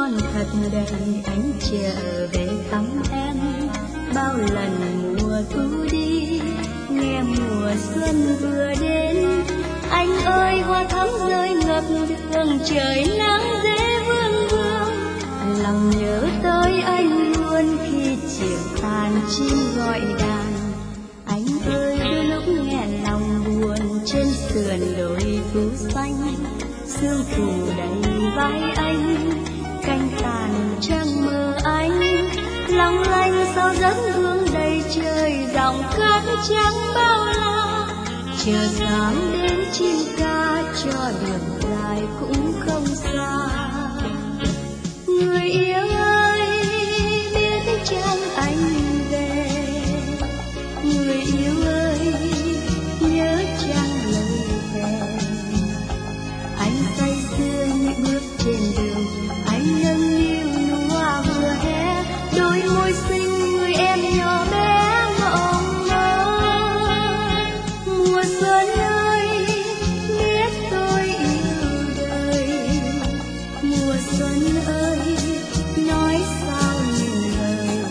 còn thật đầy, anh trở về thăm em. Bao lần mùa thu đi, nghe mùa xuân vừa đến. Anh ơi hoa thắm rơi ngập đường, trời nắng dễ vương vương. Lòng nhớ tới anh luôn khi chiều tàn chim gọi đàn. Anh ơi đôi lúc nghe lòng buồn, trên sườn đồi thu xanh. Sương phủ đầy vai anh, cánh tàn trăng mơ anh. Long lanh sao giấc hương đầy trời, dòng cát trắng bao la. Chờ sáng đến chim ca, cho đường dài cũng không xa. Người yêu ơi, biết chăng anh về. Người yêu ơi, nhớ chăng lời thề. Anh say sưa những bước trên đường, anh nâng niu nụ hoa vừa hé. Đôi môi xinh người em nhỏ bé mộng mơ. Mùa xuân ơi, biết tôi yêu đời. Mùa xuân ơi, nói sao những lời.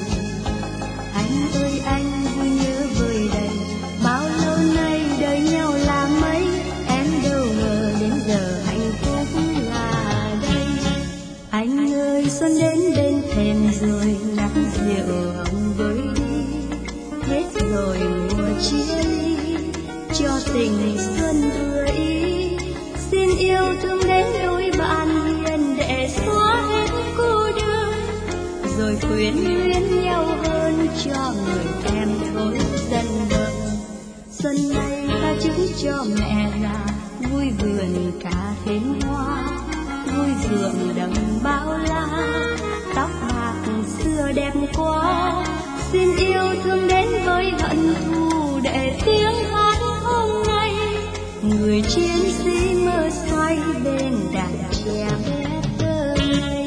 Anh ơi anh vui nhớ vơi đầy, bao lâu nay đợi nhau là mấy. Em đâu ngờ đến giờ hạnh phúc là đây. Anh ơi xuân đến bên thềm rồi, nắng rượu hồng với đi. Hết rồi mùa chia ly, cho tình xuân vừa ý. Xin yêu thương đến đôi bạn hiền, để xóa hết cô đơn. Rồi quyến luyến nhau hơn, cho người em thôi dần dần. Xuân này ta chúc cho mẹ già, vui vườn cả thêm hoa. Vui ruộng đồng bao la, tóc bạc xưa đẹp quá. Xin yêu thương đến với hận thù, để tiếng hát hôm nay. Người chiến sĩ mơ say bên đàn trẻ bé thơ ngây.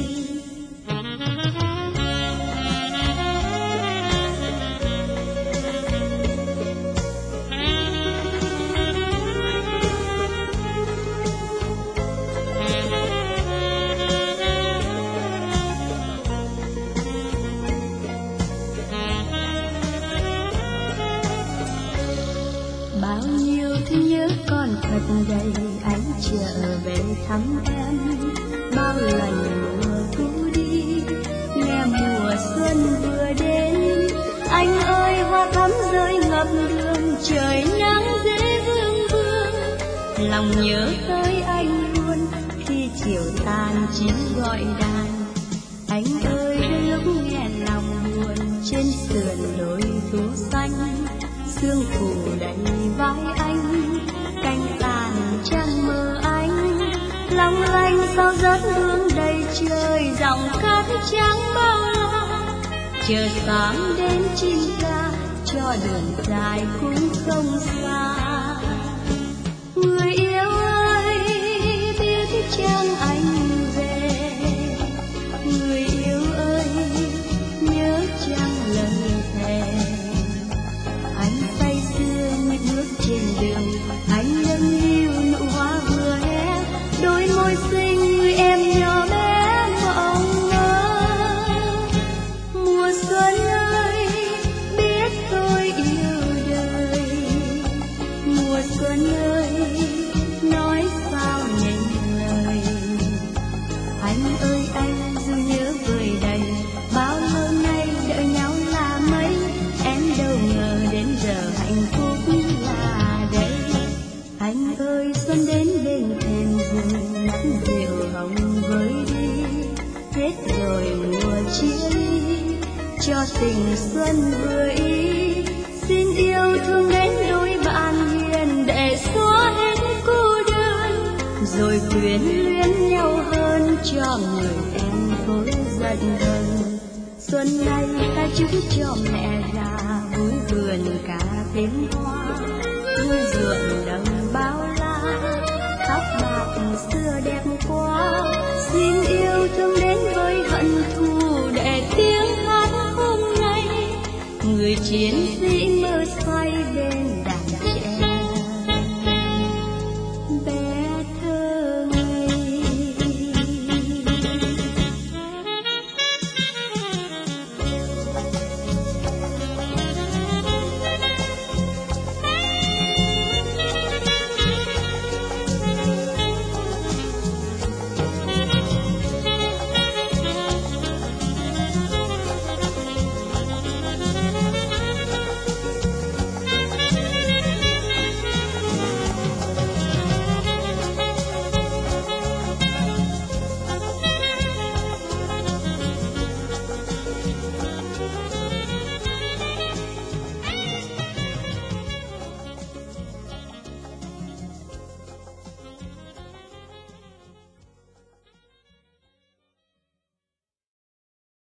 Bao nhiêu thứ nhớ còn thật đầy, anh trở về thăm em. Bao lần mùa thu đi, nghe mùa xuân vừa đến. Anh ơi hoa thắm rơi ngập đường, trời nắng dễ vương vương. Lòng nhớ tới anh luôn khi chiều tàn chim gọi đàn. Anh ơi đôi lúc nghe lòng buồn, trên sườn đồi thu xanh. Sương phủ đầy vai anh, cánh tàn trăng mơ anh. Long lanh sao giấc hương đầy trời, dòng cát trắng bao la. Chờ sáng đến chim ca, cho đường dài cũng không xa. Người yêu ơi, biết chăng anh về. Người yêu ơi, nhớ chăng lời thề. Anh say sưa những bước trên đường, anh nâng niu nụ hoa vừa hé. Đôi môi xinh người em nhỏ bé mộng mơ. Mùa xuân ơi, biết tôi yêu đời. Mùa xuân ơi, nói sao những lời. Anh ơi anh dù nhớ vơi đầy, bao lâu nay đợi nhau là mấy. Em đâu ngờ đến giờ hạnh phúc là đây. Anh ơi xuân đến bên thềm rồi, nắng rượu hồng với đi. Hết rồi mùa chia ly, cho tình xuân vừa ý. Xin yêu thương đến đôi bạn hiền, để xóa hết cô đơn. Rồi quyến luyến nhau hơn, cho người em thôi dần dần. Xuân này ta chúc cho mẹ già, vui vườn cả thêm hoa. Vui ruộng đồng bao la, tóc bạc xưa đẹp quá. Xin yêu thương đến với hận thù, để tiếng hát hôm nay. Người chiến sĩ mơ say bên đàn trẻ